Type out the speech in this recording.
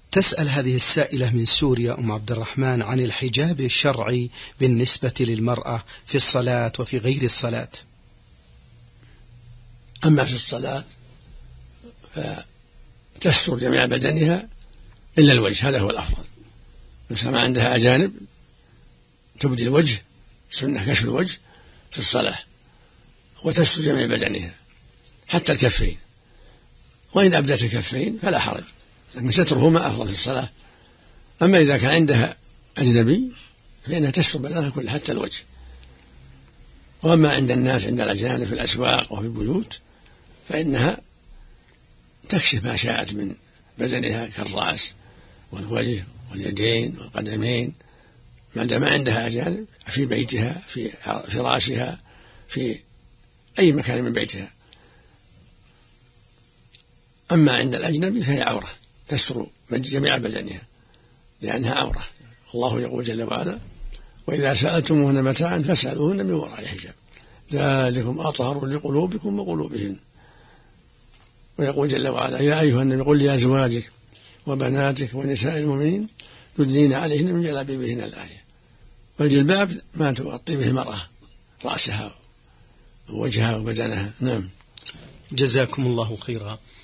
تسأل هذه السائلة من سوريا أم عبد الرحمن عن الحجاب الشرعي بالنسبة للمرأة في الصلاة وفي غير الصلاة. أما في الصلاة فتستر جميع بدنها إلا الوجه، هذا هو الأفضل. مثل ما عندها أجانب تبدي الوجه، سنة كشف الوجه في الصلاة، وتستر جميع بدنها حتى الكفين، وإن أبدت الكفين فلا حرج، لكن سترهما أفضل في الصلاة. أما إذا كان عندها أجنبي فإنها تستر بدنها كلها حتى الوجه. وأما عند الناس، عند الأجانب في الأسواق وفي البيوت، فإنها تكشف ما شاءت من بدنها كالرأس والوجه واليدين والقدمين، ما دام عندها أجانب في بيتها، في فراشها، في أي مكان من بيتها. أما عند الأجنبي فهي عورة، تستر جميع بدنها لأنها عورة. الله يقول جل وعلا: وإذا سألتموهن متاعا فاسألوهن من وراء حجاب ذلكم أطهر لقلوبكم وقلوبهن. ويقول جل وعلا: يا أيها النبي قل لأزواجك وبناتك ونساء المؤمنين يدنين عليهن من جلابيبهن. الآية. والجلباب ما تغطي به المرأة رأسها ووجهها وبدنها. نعم. جزاكم الله خيرا.